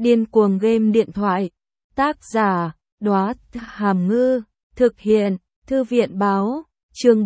Điên cuồng game điện thoại. Tác giả, Đóa Hàm Ngư. Thực hiện, Thư viện báo. Chương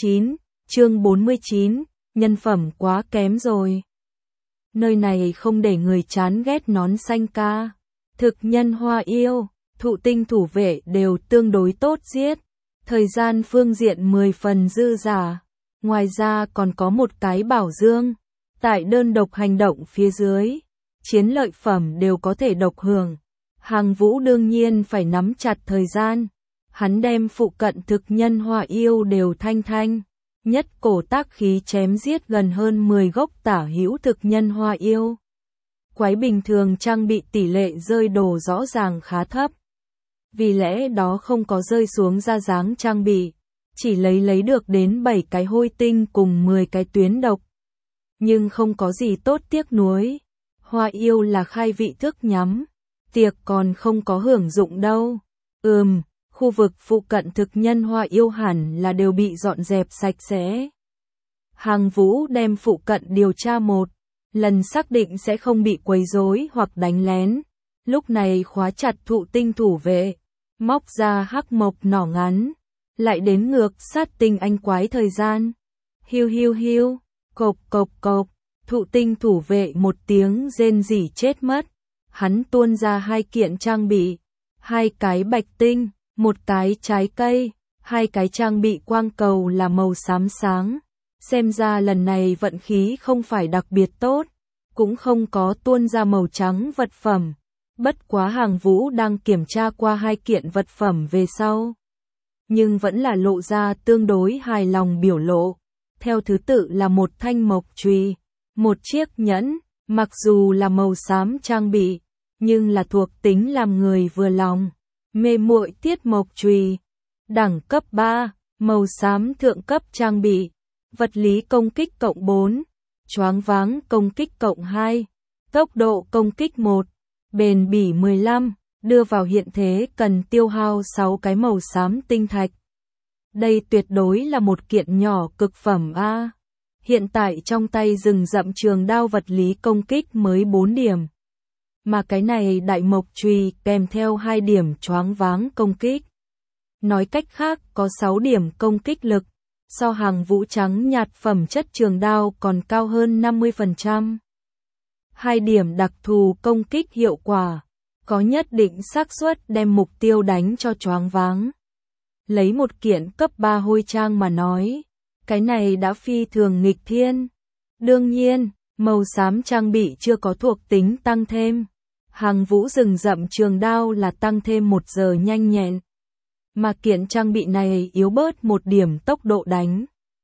49, nhân phẩm quá kém rồi. Nơi này không để người chán ghét nón xanh ca. Thực nhân hoa yêu, thụ tinh thủ vệ đều tương đối tốt giết. Thời gian phương diện 10 phần dư giả. Ngoài ra còn có một cái bảo dương. Tại đơn độc hành động phía dưới, chiến lợi phẩm đều có thể độc hưởng. Hàng Vũ đương nhiên phải nắm chặt thời gian. Hắn đem phụ cận thực nhân hoa yêu đều thanh, nhất cổ tác khí chém giết gần hơn 10 gốc tả hữu thực nhân hoa yêu. Quái bình thường trang bị tỷ lệ rơi đồ rõ ràng khá thấp. Vì lẽ đó không có rơi xuống ra dáng trang bị, chỉ lấy được đến 7 cái hôi tinh cùng 10 cái tuyến độc. Nhưng không có gì tốt tiếc nuối. Hoa yêu là khai vị thức nhắm, tiệc còn không có hưởng dụng đâu. Khu vực phụ cận thực nhân hoa yêu hẳn là đều bị dọn dẹp sạch sẽ. Hàng Vũ đem phụ cận điều tra một lần, xác định sẽ không bị quấy rối hoặc đánh lén. Lúc này khóa chặt thụ tinh thủ vệ, móc ra hắc mộc nỏ ngắn, lại đến ngược sát tinh anh quái thời gian. Hiu, cộc, thụ tinh thủ vệ một tiếng rên rỉ chết mất. Hắn tuôn ra 2 kiện trang bị, 2 cái bạch tinh, 1 cái trái cây, 2 cái trang bị quang cầu là màu xám sáng. Xem ra lần này vận khí không phải đặc biệt tốt, cũng không có tuôn ra màu trắng vật phẩm. Bất quá Hàng Vũ đang kiểm tra qua 2 kiện vật phẩm về sau, nhưng vẫn là lộ ra tương đối hài lòng biểu lộ. Theo thứ tự là một thanh mộc chùy, một chiếc nhẫn, mặc dù là màu xám trang bị, nhưng là thuộc tính làm người vừa lòng. Mê muội tiết mộc chùy, đẳng cấp 3, màu xám thượng cấp trang bị, vật lý công kích cộng 4, choáng váng công kích cộng 2, tốc độ công kích 1, bền bỉ 15, đưa vào hiện thế cần tiêu hao 6 cái màu xám tinh thạch. Đây tuyệt đối là một kiện nhỏ cực phẩm a. Hiện tại trong tay rừng rậm trường đao vật lý công kích mới 4 điểm. Mà cái này đại mộc chùy kèm theo 2 điểm choáng váng công kích. Nói cách khác có 6 điểm công kích lực, so Hàng Vũ trắng nhạt phẩm chất trường đao còn cao hơn 50%. 2 điểm đặc thù công kích hiệu quả, có nhất định xác suất đem mục tiêu đánh cho choáng váng. Lấy một kiện cấp 3 hôi trang mà nói, cái này đã phi thường nghịch thiên. Đương nhiên, màu xám trang bị chưa có thuộc tính tăng thêm. Hàng Vũ rừng rậm trường đao là tăng thêm 1 giờ nhanh nhẹn. Mà kiện trang bị này yếu bớt 1 điểm tốc độ đánh.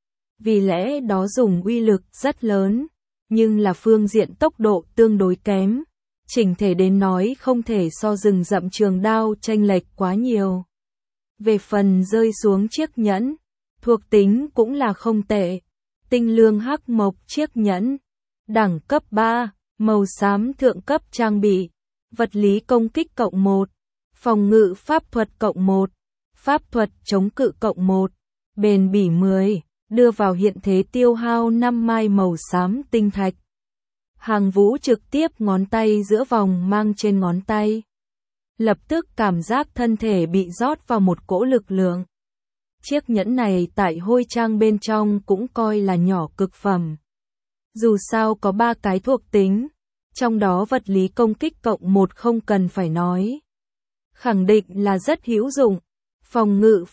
Vì lẽ đó dùng uy lực rất lớn, nhưng là phương diện tốc độ tương đối kém. Chỉnh thể đến nói không thể so rừng rậm trường đao chênh lệch quá nhiều. Về phần rơi xuống chiếc nhẫn, thuộc tính cũng là không tệ. Tinh lương hắc mộc chiếc nhẫn, đẳng cấp 3, màu xám thượng cấp trang bị, vật lý công kích cộng 1, phòng ngự pháp thuật cộng 1, pháp thuật chống cự cộng 1, bền bỉ 10, đưa vào hiện thế tiêu hao 5 mai màu xám tinh thạch. Hàng Vũ trực tiếp ngón tay giữa vòng mang trên ngón tay. Lập tức cảm giác thân thể bị rót vào một cỗ lực lượng. Chiếc nhẫn này tại hôi trang bên trong cũng coi là nhỏ cực phẩm. Dù sao có 3 cái thuộc tính, trong đó vật lý công kích cộng 1 không cần phải nói. Khẳng định là rất hữu dụng. Phòng ngự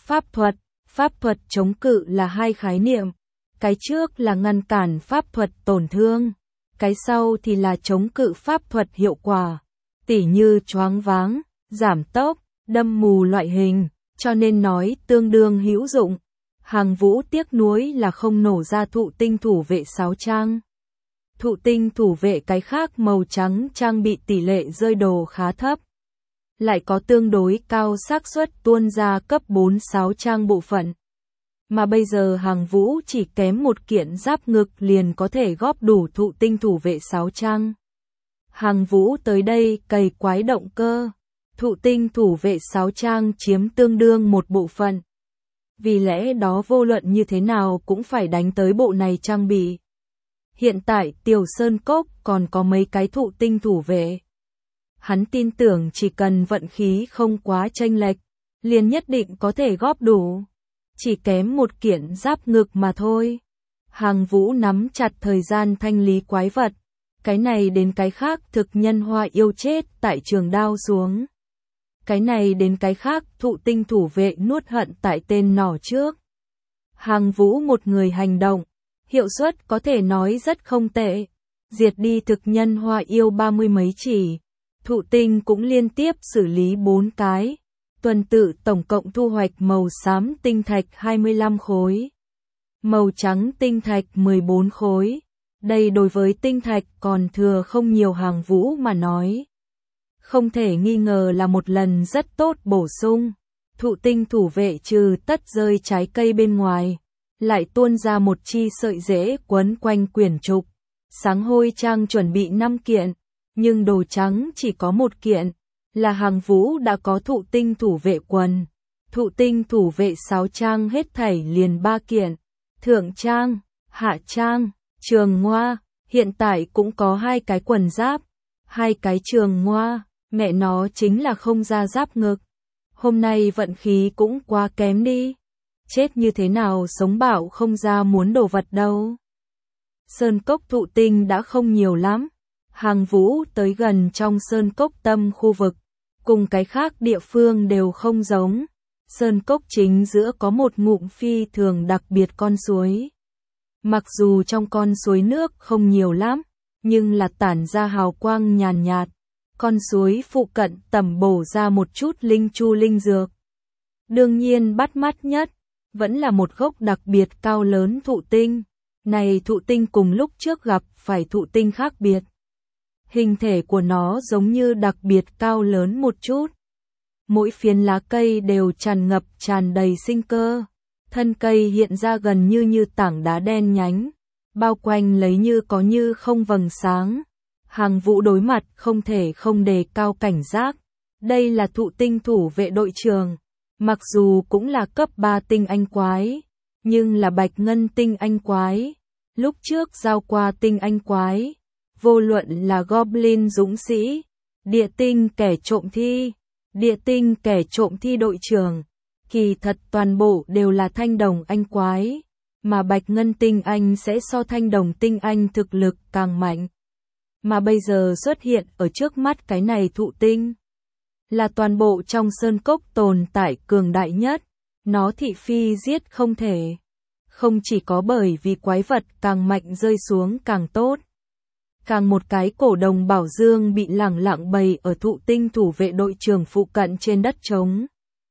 pháp thuật chống cự là 2 khái niệm. Cái trước là ngăn cản pháp thuật tổn thương, cái sau thì là chống cự pháp thuật hiệu quả, tỉ như choáng váng, giảm tốc, đâm mù loại hình, cho nên nói tương đương hữu dụng. Hàng Vũ tiếc nuối là không nổ ra thụ tinh thủ vệ 6 trang. Thụ tinh thủ vệ cái khác màu trắng trang bị tỷ lệ rơi đồ khá thấp, lại có tương đối cao xác suất tuôn ra cấp 4-6 trang bộ phận. Mà bây giờ Hàng Vũ chỉ kém một kiện giáp ngực liền có thể góp đủ thụ tinh thủ vệ 6 trang. Hàng Vũ tới đây cày quái động cơ, thụ tinh thủ vệ 6 trang chiếm tương đương một bộ phận. Vì lẽ đó vô luận như thế nào cũng phải đánh tới bộ này trang bị. Hiện tại Tiểu Sơn Cốc còn có mấy cái thụ tinh thủ vệ. Hắn tin tưởng chỉ cần vận khí không quá chênh lệch, liền nhất định có thể góp đủ. Chỉ kém một kiện giáp ngực mà thôi. Hàng Vũ nắm chặt thời gian thanh lý quái vật. Cái này đến cái khác thực nhân hoa yêu chết tại trường đao xuống. Cái này đến cái khác thụ tinh thủ vệ nuốt hận tại tên nỏ trước. Hàng Vũ một người hành động, hiệu suất có thể nói rất không tệ. Diệt đi thực nhân hoa yêu 30 mấy chỉ. Thụ tinh cũng liên tiếp xử lý 4 cái. Tuần tự tổng cộng thu hoạch màu xám tinh thạch 25 khối. Màu trắng tinh thạch 14 khối. Đây đối với tinh thạch còn thừa không nhiều Hàng Vũ mà nói. Không thể nghi ngờ là một lần rất tốt bổ sung. Thụ tinh thủ vệ trừ tất rơi trái cây bên ngoài. Lại tuôn ra một chi sợi rễ quấn quanh quyển trục. Sáng hôi trang chuẩn bị 5 kiện. Nhưng đồ trắng chỉ có 1 kiện. Là Hàng Vũ đã có thụ tinh thủ vệ quần. Thụ tinh thủ vệ 6 trang hết thảy liền 3 kiện. Thượng trang, hạ trang, trường ngoa, hiện tại cũng có 2 cái quần giáp. 2 cái trường ngoa, mẹ nó chính là không ra giáp ngực. Hôm nay vận khí cũng quá kém đi. Chết như thế nào sống bảo không ra muốn đồ vật đâu. Sơn cốc thụ tinh đã không nhiều lắm. Hàng Vũ tới gần trong sơn cốc tâm khu vực. Cùng cái khác địa phương đều không giống. Sơn cốc chính giữa có một ngụm phi thường đặc biệt con suối. Mặc dù trong con suối nước không nhiều lắm, nhưng là tản ra hào quang nhàn nhạt. Con suối phụ cận tẩm bổ ra một chút linh chu linh dược. Đương nhiên bắt mắt nhất, vẫn là một gốc đặc biệt cao lớn thụ tinh. Này thụ tinh cùng lúc trước gặp phải thụ tinh khác biệt. Hình thể của nó giống như đặc biệt cao lớn một chút. Mỗi phiến lá cây đều tràn ngập tràn đầy sinh cơ. Thân cây hiện ra gần như tảng đá đen nhánh. Bao quanh lấy như có như không vầng sáng. Hàng Vũ đối mặt không thể không đề cao cảnh giác. Đây là thụ tinh thủ vệ đội trường. Mặc dù cũng là cấp 3 tinh anh quái. Nhưng là bạch ngân tinh anh quái. Lúc trước giao qua tinh anh quái. Vô luận là Goblin dũng sĩ, địa tinh kẻ trộm thi, địa tinh kẻ trộm thi đội trưởng, kỳ thật toàn bộ đều là thanh đồng anh quái, mà bạch ngân tinh anh sẽ so thanh đồng tinh anh thực lực càng mạnh. Mà bây giờ xuất hiện ở trước mắt cái này thụ tinh, là toàn bộ trong sơn cốc tồn tại cường đại nhất, nó thị phi giết không thể. Không chỉ có bởi vì quái vật càng mạnh rơi xuống càng tốt. Càng một cái cổ đồng bảo dương bị lẳng lặng bày ở thụ tinh thủ vệ đội trưởng phụ cận trên đất trống.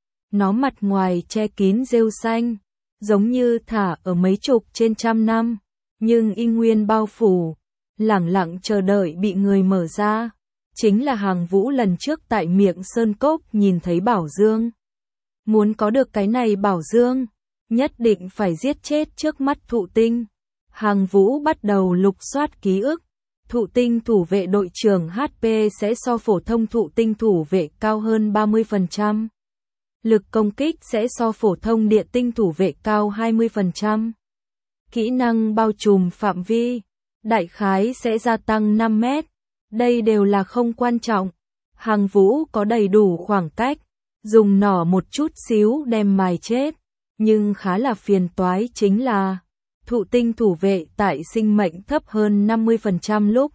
Nó mặt ngoài che kín rêu xanh, giống như thả ở mấy chục trên trăm năm, nhưng y nguyên bao phủ, lẳng lặng chờ đợi bị người mở ra. Chính là Hàng Vũ lần trước tại miệng sơn cốc nhìn thấy bảo dương. Muốn có được cái này bảo dương, nhất định phải giết chết trước mắt thụ tinh. Hàng Vũ bắt đầu lục soát ký ức. Thụ tinh thủ vệ đội trưởng HP sẽ so phổ thông thụ tinh thủ vệ cao hơn 30%. Lực công kích sẽ so phổ thông địa tinh thủ vệ cao 20%. Kỹ năng bao trùm phạm vi, đại khái sẽ gia tăng 5 mét. Đây đều là không quan trọng. Hàng Vũ có đầy đủ khoảng cách, dùng nỏ một chút xíu đem mài chết. Nhưng khá là phiền toái chính là thụ tinh thủ vệ tại sinh mệnh thấp hơn 50% lúc.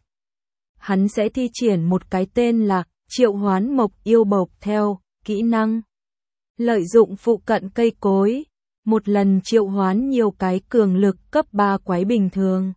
Hắn sẽ thi triển một cái tên là triệu hoán mộc yêu bộc theo kỹ năng. Lợi dụng phụ cận cây cối, một lần triệu hoán nhiều cái cường lực cấp 3 quái bình thường.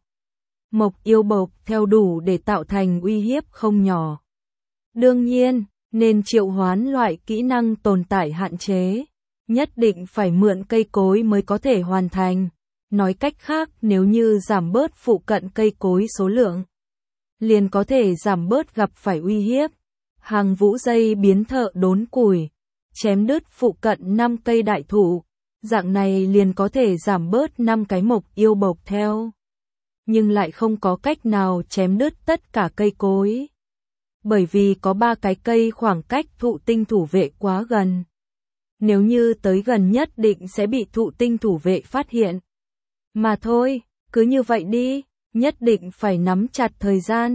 Mộc yêu bộc theo đủ để tạo thành uy hiếp không nhỏ. Đương nhiên, nên triệu hoán loại kỹ năng tồn tại hạn chế. Nhất định phải mượn cây cối mới có thể hoàn thành. Nói cách khác, nếu như giảm bớt phụ cận cây cối số lượng, liền có thể giảm bớt gặp phải uy hiếp. Hàng Vũ dây biến thợ đốn củi, chém đứt phụ cận 5 cây đại thụ, dạng này liền có thể giảm bớt 5 cái mộc yêu bộc theo. Nhưng lại không có cách nào chém đứt tất cả cây cối. Bởi vì có 3 cái cây khoảng cách thụ tinh thủ vệ quá gần. Nếu như tới gần nhất định sẽ bị thụ tinh thủ vệ phát hiện. Mà thôi, cứ như vậy đi, nhất định phải nắm chặt thời gian.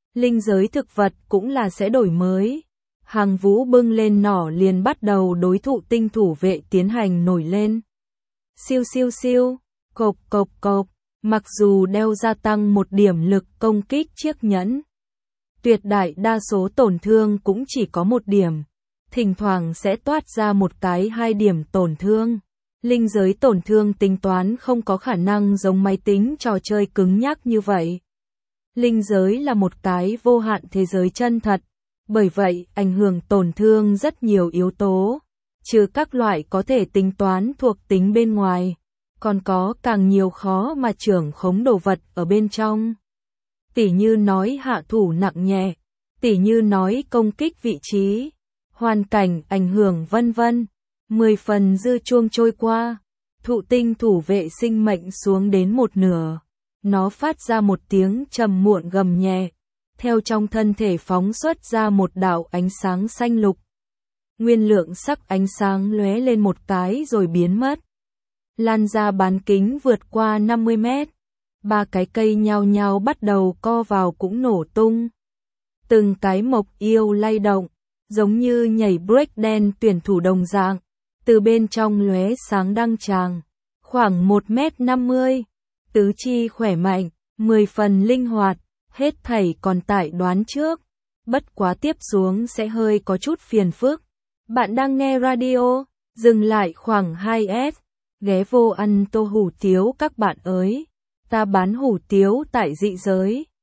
Linh giới thực vật cũng là sẽ đổi mới. Hàng Vũ bưng lên nỏ liền bắt đầu đối thụ tinh thủ vệ tiến hành nổi lên. Siêu siêu siêu, cộp cộp cộp, mặc dù đeo gia tăng một điểm lực công kích chiếc nhẫn. Tuyệt đại đa số tổn thương cũng chỉ có một điểm, thỉnh thoảng sẽ toát ra một cái 2 điểm tổn thương. Linh giới tổn thương tính toán không có khả năng giống máy tính trò chơi cứng nhắc như vậy. Linh giới là một cái vô hạn thế giới chân thật, bởi vậy ảnh hưởng tổn thương rất nhiều yếu tố, trừ các loại có thể tính toán thuộc tính bên ngoài, còn có càng nhiều khó mà trưởng khống đồ vật ở bên trong. Tỉ như nói hạ thủ nặng nhẹ, tỉ như nói công kích vị trí, hoàn cảnh ảnh hưởng vân vân. 10 phần dư chuông trôi qua, thụ tinh thủ vệ sinh mệnh xuống đến một nửa. Nó phát ra một tiếng trầm muộn gầm nhẹ, theo trong thân thể phóng xuất ra một đạo ánh sáng xanh lục. Nguyên lượng sắc ánh sáng lóe lên một cái rồi biến mất. Lan ra bán kính vượt qua 50 mét. 3 cái cây nhao nhao bắt đầu co vào cũng nổ tung. Từng cái mộc yêu lay động, giống như nhảy break dance tuyển thủ đồng dạng. Từ bên trong lóe sáng đăng tràng, khoảng 1,50 m, tứ chi khỏe mạnh, 10 phần linh hoạt, hết thảy còn tại đoán trước, bất quá tiếp xuống sẽ hơi có chút phiền phức. Bạn đang nghe radio, dừng lại khoảng 2S, ghé vô ăn tô hủ tiếu các bạn ơi, ta bán hủ tiếu tại dị giới.